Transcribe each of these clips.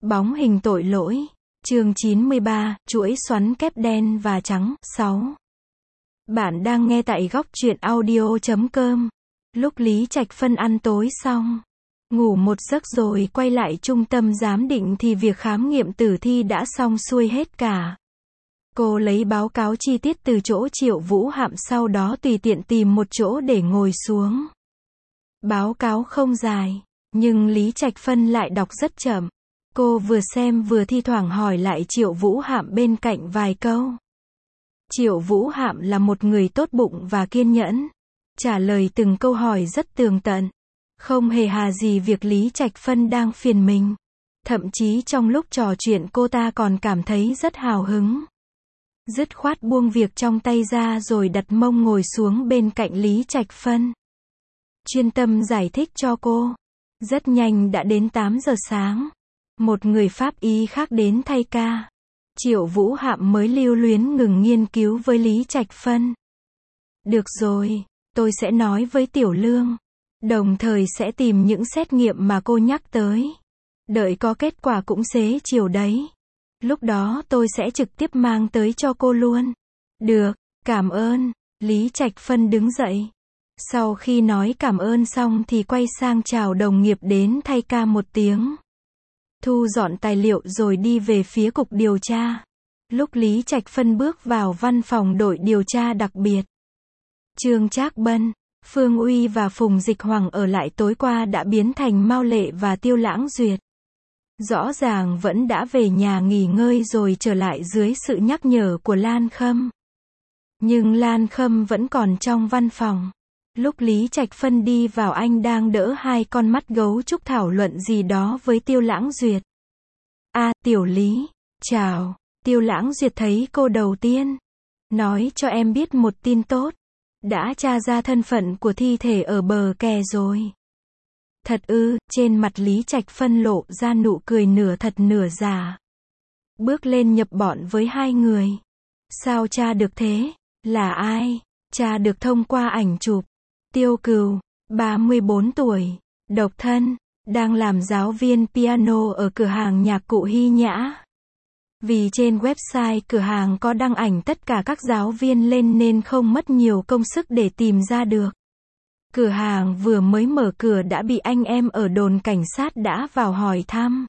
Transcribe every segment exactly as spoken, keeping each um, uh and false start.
Bóng hình tội lỗi. Chương chín mươi ba, chuỗi xoắn kép đen và trắng. sáu. Bạn đang nghe tại góc truyện audio chấm com. Lúc Lý Trạch Phân ăn tối xong, ngủ một giấc rồi quay lại trung tâm giám định thì việc khám nghiệm tử thi đã xong xuôi hết cả. Cô lấy báo cáo chi tiết từ chỗ Triệu Vũ Hạm, sau đó tùy tiện tìm một chỗ để ngồi xuống. Báo cáo không dài, nhưng Lý Trạch Phân lại đọc rất chậm. Cô vừa xem vừa thi thoảng hỏi lại Triệu Vũ Hạm bên cạnh vài câu. Triệu Vũ Hạm là một người tốt bụng và kiên nhẫn, trả lời từng câu hỏi rất tường tận, không hề hà gì việc Lý Trạch Phân đang phiền mình. Thậm chí trong lúc trò chuyện cô ta còn cảm thấy rất hào hứng. Dứt khoát buông việc trong tay ra rồi đặt mông ngồi xuống bên cạnh Lý Trạch Phân, chuyên tâm giải thích cho cô. Rất nhanh đã đến tám giờ sáng. Một người pháp y khác đến thay ca. Triệu Vũ Hạm mới lưu luyến ngừng nghiên cứu với Lý Trạch Phân. Được rồi, tôi sẽ nói với Tiểu Lương, đồng thời sẽ tìm những xét nghiệm mà cô nhắc tới. Đợi có kết quả cũng xế chiều đấy. Lúc đó tôi sẽ trực tiếp mang tới cho cô luôn. Được, cảm ơn. Lý Trạch Phân đứng dậy. Sau khi nói cảm ơn xong thì quay sang chào đồng nghiệp đến thay ca một tiếng, thu dọn tài liệu rồi đi về phía cục điều tra. Lúc Lý Trạch Phân bước vào văn phòng đội điều tra đặc biệt, Trương Trác Bân, Phương Uy và Phùng Dịch Hoàng ở lại tối qua đã biến thành Mao Lệ và Tiêu Lãng Duyệt. Rõ ràng vẫn đã về nhà nghỉ ngơi rồi trở lại dưới sự nhắc nhở của Lan Khâm. Nhưng Lan Khâm vẫn còn trong văn phòng. Lúc Lý Trạch Phân đi vào, anh đang đỡ hai con mắt gấu trúc thảo luận gì đó với Tiêu Lãng Duyệt. A, à, Tiểu Lý, chào. Tiêu Lãng Duyệt thấy cô đầu tiên. Nói cho em biết một tin tốt. Đã tra ra thân phận của thi thể ở bờ kè rồi. Thật ư? Trên mặt Lý Trạch Phân lộ ra nụ cười nửa thật nửa giả. Bước lên nhập bọn với hai người. Sao tra được thế? Là ai? Tra được thông qua ảnh chụp. Tiêu Cừu, ba mươi bốn tuổi, độc thân, đang làm giáo viên piano ở cửa hàng nhạc cụ Hy Nhã. Vì trên website cửa hàng có đăng ảnh tất cả các giáo viên lên nên không mất nhiều công sức để tìm ra được. Cửa hàng vừa mới mở cửa đã bị anh em ở đồn cảnh sát đã vào hỏi thăm.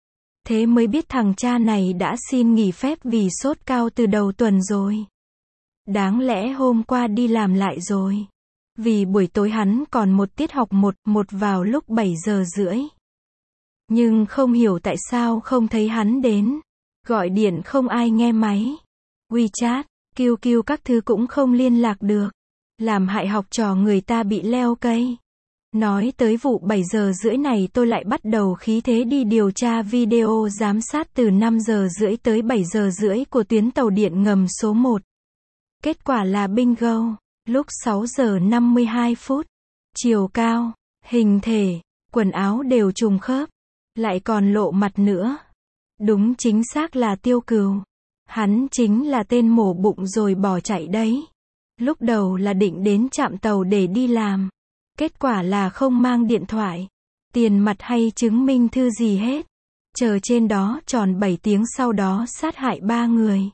Thế mới biết thằng cha này đã xin nghỉ phép vì sốt cao từ đầu tuần rồi. Đáng lẽ hôm qua đi làm lại rồi. Vì buổi tối hắn còn một tiết học một, một vào lúc bảy giờ rưỡi. Nhưng không hiểu tại sao không thấy hắn đến. Gọi điện không ai nghe máy. WeChat, quy quy các thứ cũng không liên lạc được. Làm hại học trò người ta bị leo cây. Nói tới vụ bảy giờ rưỡi này tôi lại bắt đầu khí thế đi điều tra video giám sát từ năm giờ rưỡi tới bảy giờ rưỡi của tuyến tàu điện ngầm số một. Kết quả là bingo. Lúc sáu giờ năm mươi hai phút, chiều cao, hình thể, quần áo đều trùng khớp, lại còn lộ mặt nữa. Đúng chính xác là Tiêu Cừu. Hắn chính là tên mổ bụng rồi bỏ chạy đấy. Lúc đầu là định đến trạm tàu để đi làm. Kết quả là không mang điện thoại, tiền mặt hay chứng minh thư gì hết. Chờ trên đó tròn bảy tiếng sau đó sát hại ba người.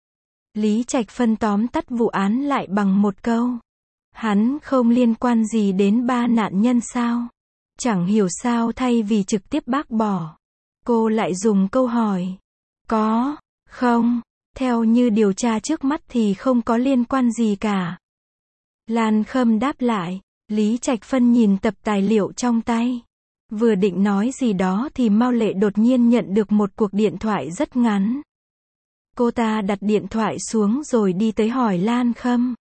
Lý Trạch Phân tóm tắt vụ án lại bằng một câu. Hắn không liên quan gì đến ba nạn nhân sao? Chẳng hiểu sao thay vì trực tiếp bác bỏ, cô lại dùng câu hỏi. Có, không? Theo như điều tra trước mắt thì không có liên quan gì cả. Lan Khâm đáp lại. Lý Trạch Phân nhìn tập tài liệu trong tay. Vừa định nói gì đó thì Mao Lệ đột nhiên nhận được một cuộc điện thoại rất ngắn. Cô ta đặt điện thoại xuống rồi đi tới hỏi Lan Khâm.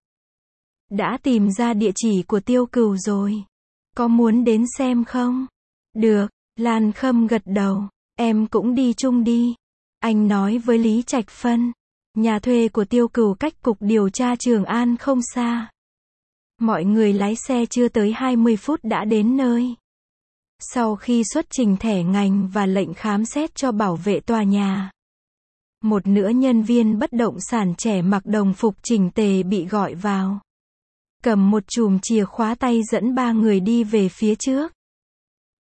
Đã tìm ra địa chỉ của Tiêu Cừu rồi. Có muốn đến xem không? Được, Lan Khâm gật đầu. Em cũng đi chung đi. Anh nói với Lý Trạch Phân. Nhà thuê của Tiêu Cừu cách cục điều tra Trường An không xa. Mọi người lái xe chưa tới hai mươi phút đã đến nơi. Sau khi xuất trình thẻ ngành và lệnh khám xét cho bảo vệ tòa nhà, một nữ nhân viên bất động sản trẻ mặc đồng phục chỉnh tề bị gọi vào. Cầm một chùm chìa khóa tay dẫn ba người đi về phía trước.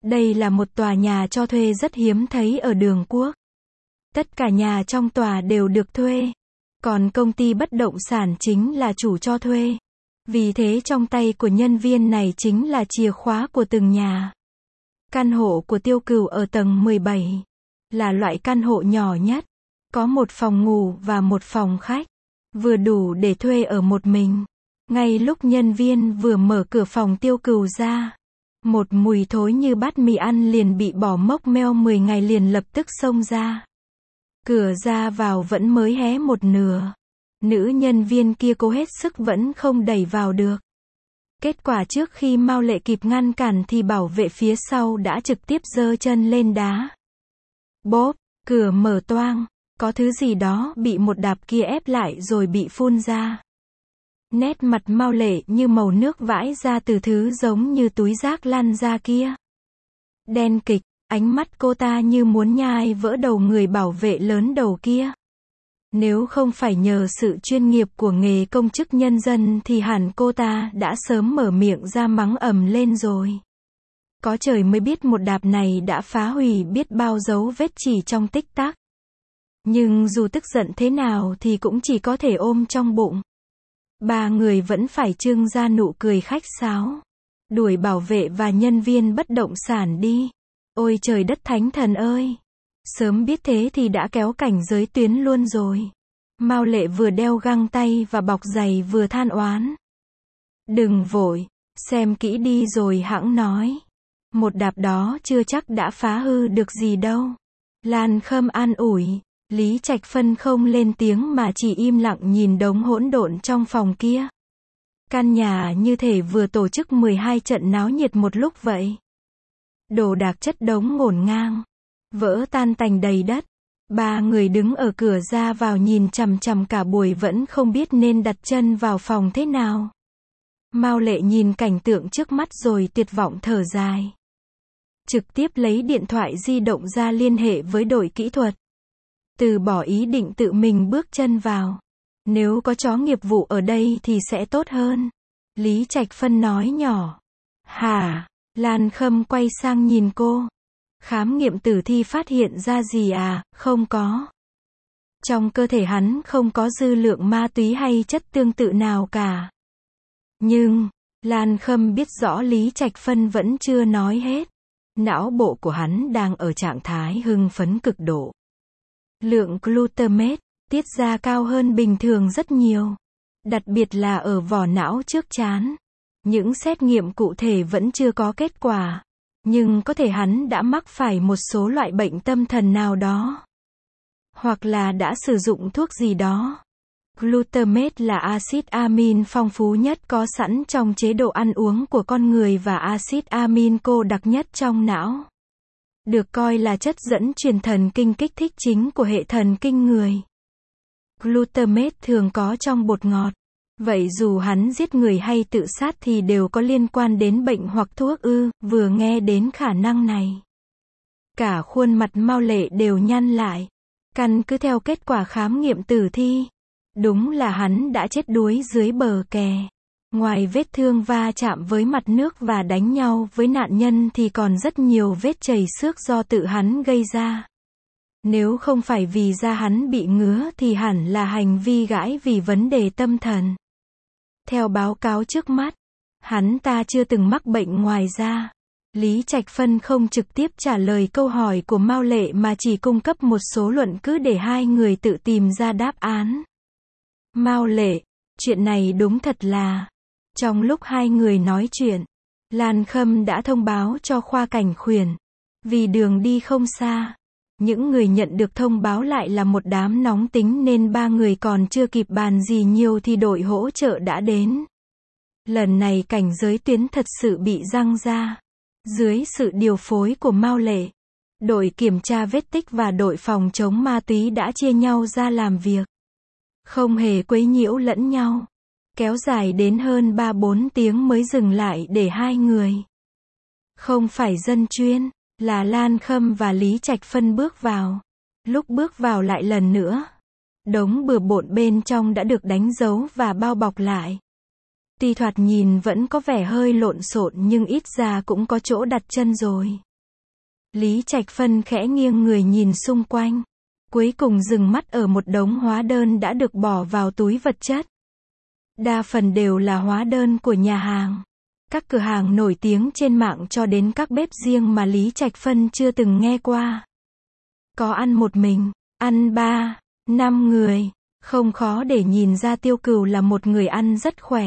Đây là một tòa nhà cho thuê rất hiếm thấy ở Đường Quốc. Tất cả nhà trong tòa đều được thuê. Còn công ty bất động sản chính là chủ cho thuê. Vì thế trong tay của nhân viên này chính là chìa khóa của từng nhà. Căn hộ của Tiêu Cửu ở tầng mười bảy. Là loại căn hộ nhỏ nhất. Có một phòng ngủ và một phòng khách. Vừa đủ để thuê ở một mình. Ngay lúc nhân viên vừa mở cửa phòng Tiêu Cửu ra. Một mùi thối như bát mì ăn liền bị bỏ mốc meo mười ngày liền lập tức xông ra. Cửa ra vào vẫn mới hé một nửa. Nữ nhân viên kia cố hết sức vẫn không đẩy vào được. Kết quả trước khi Mao Lệ kịp ngăn cản thì bảo vệ phía sau đã trực tiếp giơ chân lên đá. Bốp, cửa mở toang, có thứ gì đó bị một đạp kia ép lại rồi bị phun ra. Nét mặt Mao Lệ như màu nước vãi ra từ thứ giống như túi rác lăn ra kia. Đen kịch, ánh mắt cô ta như muốn nhai vỡ đầu người bảo vệ lớn đầu kia. Nếu không phải nhờ sự chuyên nghiệp của nghề công chức nhân dân thì hẳn cô ta đã sớm mở miệng ra mắng ầm lên rồi. Có trời mới biết một đạp này đã phá hủy biết bao dấu vết chỉ trong tích tắc. Nhưng dù tức giận thế nào thì cũng chỉ có thể ôm trong bụng. Ba người vẫn phải trưng ra nụ cười khách sáo. Đuổi bảo vệ và nhân viên bất động sản đi. Ôi trời đất thánh thần ơi! Sớm biết thế thì đã kéo cảnh giới tuyến luôn rồi. Mao Lệ vừa đeo găng tay và bọc giày vừa than oán. Đừng vội, xem kỹ đi rồi hẵng nói. Một đạp đó chưa chắc đã phá hư được gì đâu. Lan Khâm an ủi. Lý Trạch Phân không lên tiếng mà chỉ im lặng nhìn đống hỗn độn trong phòng kia. Căn nhà như thể vừa tổ chức mười hai trận náo nhiệt một lúc vậy. Đồ đạc chất đống ngổn ngang. Vỡ tan tành đầy đất. Ba người đứng ở cửa ra vào nhìn chằm chằm cả buổi vẫn không biết nên đặt chân vào phòng thế nào. Mao Lệ nhìn cảnh tượng trước mắt rồi tuyệt vọng thở dài. Trực tiếp lấy điện thoại di động ra liên hệ với đội kỹ thuật. Từ bỏ ý định tự mình bước chân vào. Nếu có chó nghiệp vụ ở đây thì sẽ tốt hơn. Lý Trạch Phân nói nhỏ. Hả? Lan Khâm quay sang nhìn cô. Khám nghiệm tử thi phát hiện ra gì à? Không có. Trong cơ thể hắn không có dư lượng ma túy hay chất tương tự nào cả. Nhưng, Lan Khâm biết rõ Lý Trạch Phân vẫn chưa nói hết. Não bộ của hắn đang ở trạng thái hưng phấn cực độ. Lượng glutamate tiết ra cao hơn bình thường rất nhiều. Đặc biệt là ở vỏ não trước trán. Những xét nghiệm cụ thể vẫn chưa có kết quả. Nhưng có thể hắn đã mắc phải một số loại bệnh tâm thần nào đó. Hoặc là đã sử dụng thuốc gì đó. Glutamate là axit amin phong phú nhất có sẵn trong chế độ ăn uống của con người và axit amin cô đặc nhất trong não. Được coi là chất dẫn truyền thần kinh kích thích chính của hệ thần kinh người. Glutamate thường có trong bột ngọt. Vậy dù hắn giết người hay tự sát thì đều có liên quan đến bệnh hoặc thuốc ư, vừa nghe đến khả năng này. Cả khuôn mặt Mao Lệ đều nhăn lại. Căn cứ theo kết quả khám nghiệm tử thi. Đúng là hắn đã chết đuối dưới bờ kè. Ngoài vết thương va chạm với mặt nước và đánh nhau với nạn nhân thì còn rất nhiều vết chảy xước do tự hắn gây ra. Nếu không phải vì da hắn bị ngứa thì hẳn là hành vi gãi vì vấn đề tâm thần. Theo báo cáo trước mắt, hắn ta chưa từng mắc bệnh ngoài ra. Lý Trạch Phân không trực tiếp trả lời câu hỏi của Mao Lệ mà chỉ cung cấp một số luận cứ để hai người tự tìm ra đáp án. Mao Lệ, chuyện này đúng thật là... Trong lúc hai người nói chuyện, Lan Khâm đã thông báo cho khoa cảnh khuyển. Vì đường đi không xa, những người nhận được thông báo lại là một đám nóng tính nên ba người còn chưa kịp bàn gì nhiều thì đội hỗ trợ đã đến. Lần này cảnh giới tuyến thật sự bị răng ra. Dưới sự điều phối của Mao Lệ, đội kiểm tra vết tích và đội phòng chống ma túy đã chia nhau ra làm việc. Không hề quấy nhiễu lẫn nhau. Kéo dài đến hơn ba bốn tiếng mới dừng lại để hai người. Không phải dân chuyên, là Lan Khâm và Lý Trạch Phân bước vào. Lúc bước vào lại lần nữa, đống bừa bộn bên trong đã được đánh dấu và bao bọc lại. Tuy thoạt nhìn vẫn có vẻ hơi lộn xộn nhưng ít ra cũng có chỗ đặt chân rồi. Lý Trạch Phân khẽ nghiêng người nhìn xung quanh. Cuối cùng dừng mắt ở một đống hóa đơn đã được bỏ vào túi vật chất. Đa phần đều là hóa đơn của nhà hàng. Các cửa hàng nổi tiếng trên mạng cho đến các bếp riêng mà Lý Trạch Phân chưa từng nghe qua. Có ăn một mình, ăn ba, năm người. Không khó để nhìn ra Tiêu Cửu là một người ăn rất khỏe.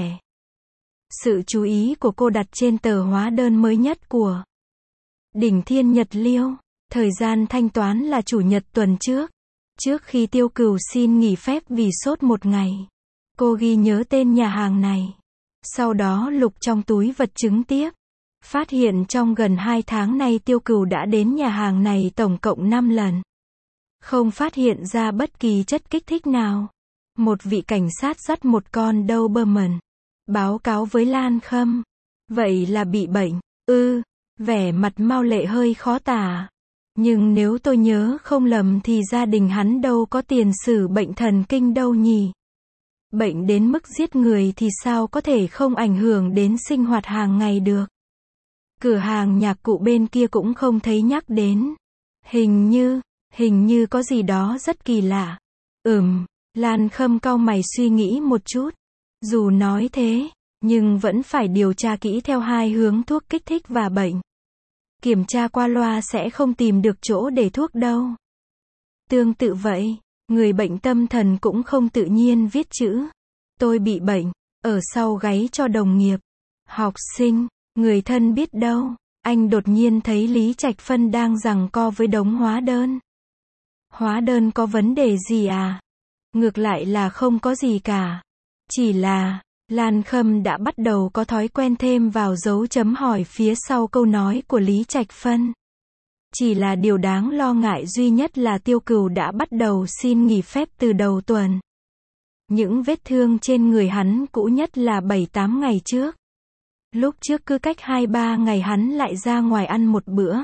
Sự chú ý của cô đặt trên tờ hóa đơn mới nhất của Đỉnh Thiên Nhật Liêu. Thời gian thanh toán là chủ nhật tuần trước. Trước khi Tiêu Cửu xin nghỉ phép vì sốt một ngày, cô ghi nhớ tên nhà hàng này. Sau đó lục trong túi vật chứng tiếp. Phát hiện trong gần hai tháng này Tiêu Cửu đã đến nhà hàng này tổng cộng năm lần. Không phát hiện ra bất kỳ chất kích thích nào. Một vị cảnh sát dắt một con Doberman. Báo cáo với Lan Khâm. Vậy là bị bệnh. Ư, vẻ mặt Mao Lệ hơi khó tả. Nhưng nếu tôi nhớ không lầm thì gia đình hắn đâu có tiền sử bệnh thần kinh đâu nhỉ. Bệnh đến mức giết người thì sao có thể không ảnh hưởng đến sinh hoạt hàng ngày được. Cửa hàng nhạc cụ bên kia cũng không thấy nhắc đến. Hình như, hình như có gì đó rất kỳ lạ. Ừm, Lan Khâm cau mày suy nghĩ một chút. Dù nói thế, nhưng vẫn phải điều tra kỹ theo hai hướng thuốc kích thích và bệnh. Kiểm tra qua loa sẽ không tìm được chỗ để thuốc đâu. Tương tự vậy, người bệnh tâm thần cũng không tự nhiên viết chữ tôi bị bệnh ở sau gáy cho đồng nghiệp, học sinh, người thân biết đâu. Anh đột nhiên thấy Lý Trạch Phân đang giằng co với đống hóa đơn. Hóa đơn có vấn đề gì à? Ngược lại là không có gì cả. Chỉ là, Lan Khâm đã bắt đầu có thói quen thêm vào dấu chấm hỏi phía sau câu nói của Lý Trạch Phân. Chỉ là điều đáng lo ngại duy nhất là Tiêu Cửu đã bắt đầu xin nghỉ phép từ đầu tuần. Những vết thương trên người hắn cũ nhất là bảy tám ngày trước. Lúc trước cứ cách hai ba ngày hắn lại ra ngoài ăn một bữa.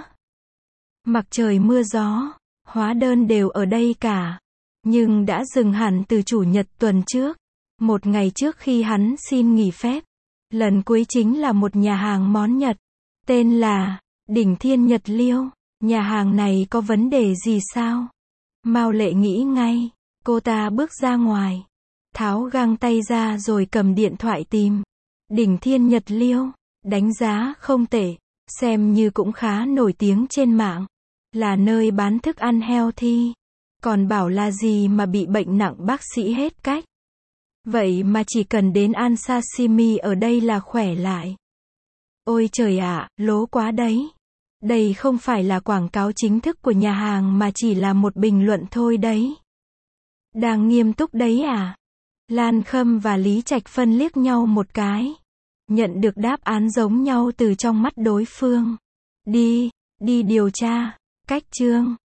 Mặc trời mưa gió, hóa đơn đều ở đây cả. Nhưng đã dừng hẳn từ chủ nhật tuần trước. Một ngày trước khi hắn xin nghỉ phép. Lần cuối chính là một nhà hàng món Nhật. Tên là Đỉnh Thiên Nhật Liêu. Nhà hàng này có vấn đề gì sao? Mao Lệ nghĩ ngay. Cô ta bước ra ngoài. Tháo găng tay ra rồi cầm điện thoại tìm. Đỉnh Thiên Nhật Liêu. Đánh giá không tệ. Xem như cũng khá nổi tiếng trên mạng. Là nơi bán thức ăn healthy. Còn bảo là gì mà bị bệnh nặng bác sĩ hết cách. Vậy mà chỉ cần đến ăn sashimi ở đây là khỏe lại. Ôi trời ạ, lố quá đấy. Đây không phải là quảng cáo chính thức của nhà hàng mà chỉ là một bình luận thôi đấy. Đang nghiêm túc đấy à? Lan Khâm và Lý Trạch Phân liếc nhau một cái. Nhận được đáp án giống nhau từ trong mắt đối phương. Đi, đi điều tra. Cách chương